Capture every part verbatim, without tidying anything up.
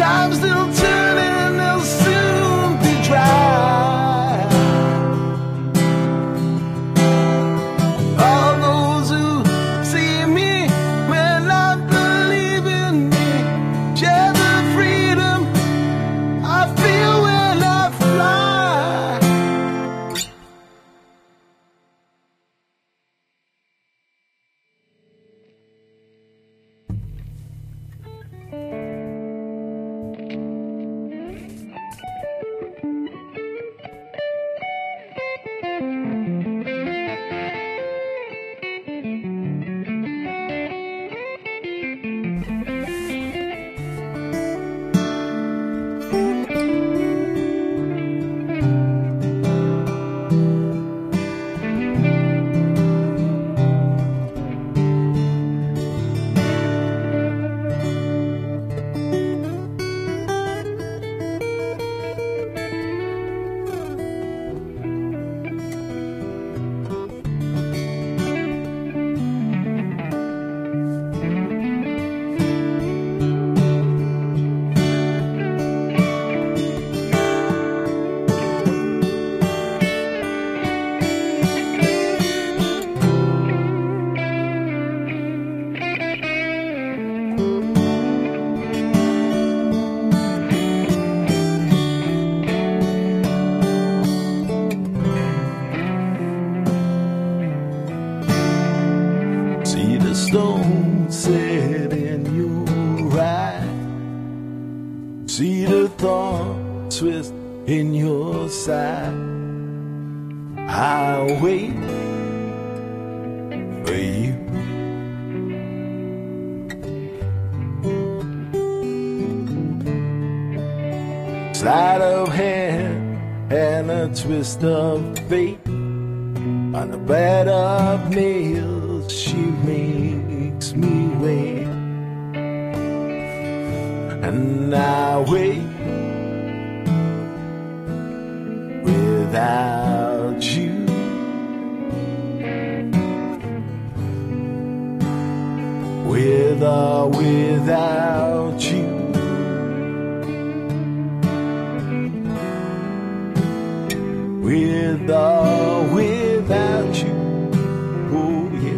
time's still turning, they'll soon be dry. All those who see me will not believe in me, share the freedom I feel when I fly. See the stone set in your eye, see the thorn twist in your side. I'll wait for you. Sleight of hand and a twist of fate, on the bed of nails she makes me wait. And I wait without you. With or without you. With or without you. Oh yeah.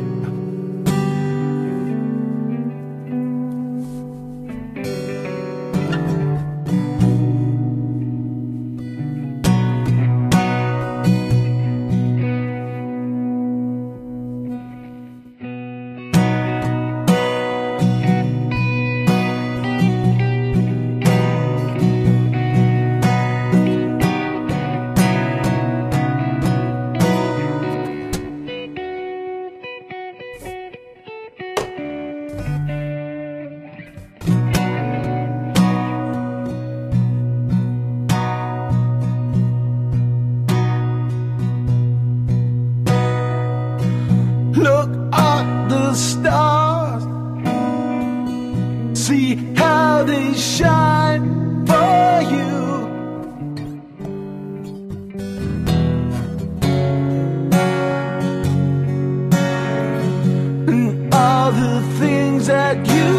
Look at the stars, see how they shine for you. And all the things that you